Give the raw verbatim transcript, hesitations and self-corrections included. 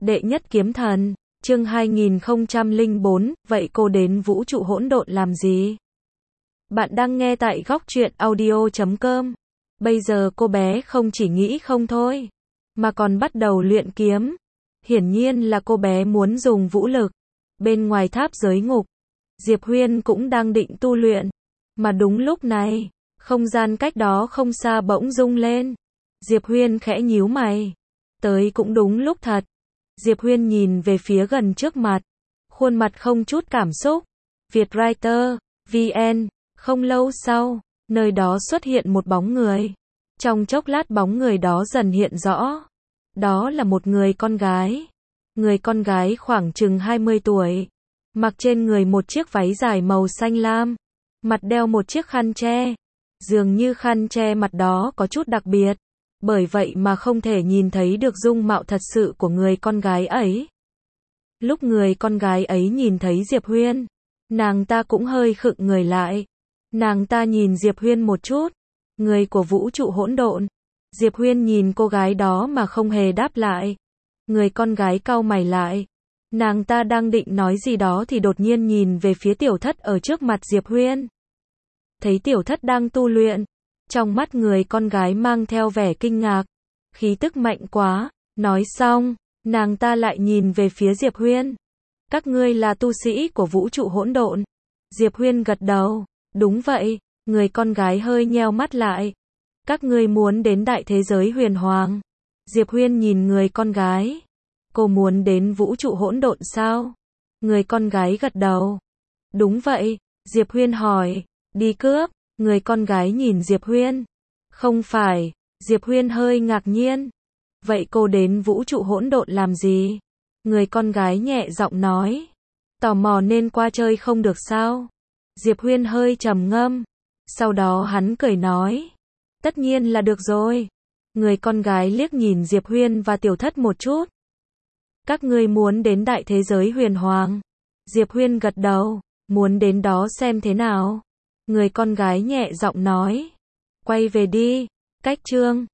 Đệ nhất kiếm thần, chương hai nghìn không trăm lẻ bốn, vậy cô đến vũ trụ hỗn độn làm gì? Bạn đang nghe tại góc truyện audio chấm com. Bây giờ cô bé không chỉ nghĩ không thôi, mà còn bắt đầu luyện kiếm. Hiển nhiên là cô bé muốn dùng vũ lực. Bên ngoài tháp giới ngục, Diệp Huyên cũng đang định tu luyện. Mà đúng lúc này, không gian cách đó không xa bỗng rung lên. Diệp Huyên khẽ nhíu mày. Tới cũng đúng lúc thật. Diệp Huyên nhìn về phía gần trước mặt. Khuôn mặt không chút cảm xúc. Vietwriter, vê en. Không lâu sau, nơi đó xuất hiện một bóng người. Trong chốc lát bóng người đó dần hiện rõ. Đó là một người con gái. Người con gái khoảng chừng hai mươi tuổi. Mặc trên người một chiếc váy dài màu xanh lam. Mặt đeo một chiếc khăn che. Dường như khăn che mặt đó có chút đặc biệt. Bởi vậy mà không thể nhìn thấy được dung mạo thật sự của người con gái ấy. Lúc người con gái ấy nhìn thấy Diệp Huyên, nàng ta cũng hơi khựng người lại. Nàng ta nhìn Diệp Huyên một chút. Người của vũ trụ hỗn độn. Diệp Huyên nhìn cô gái đó mà không hề đáp lại. Người con gái cau mày lại. Nàng ta đang định nói gì đó thì đột nhiên nhìn về phía tiểu thất ở trước mặt Diệp Huyên. Thấy tiểu thất đang tu luyện. Trong mắt người con gái mang theo vẻ kinh ngạc. Khí tức mạnh quá. Nói xong, nàng ta lại nhìn về phía Diệp Huyên. Các ngươi là tu sĩ của vũ trụ hỗn độn. Diệp Huyên gật đầu. Đúng vậy. Người con gái hơi nheo mắt lại. Các ngươi muốn đến đại thế giới huyền hoàng. Diệp Huyên nhìn người con gái. Cô muốn đến vũ trụ hỗn độn sao? Người con gái gật đầu. Đúng vậy. Diệp Huyên hỏi. Đi cướp. Người con gái nhìn Diệp Huyên. Không phải. Diệp Huyên hơi ngạc nhiên. Vậy cô đến vũ trụ hỗn độn làm gì? Người con gái nhẹ giọng nói. Tò mò nên qua chơi không được sao? Diệp Huyên hơi trầm ngâm. Sau đó hắn cười nói. Tất nhiên là được rồi. Người con gái liếc nhìn Diệp Huyên và tiểu thất một chút. Các ngươi muốn đến đại thế giới huyền hoàng. Diệp Huyên gật đầu. Muốn đến đó xem thế nào? Người con gái nhẹ giọng nói. Quay về đi. Cách chương.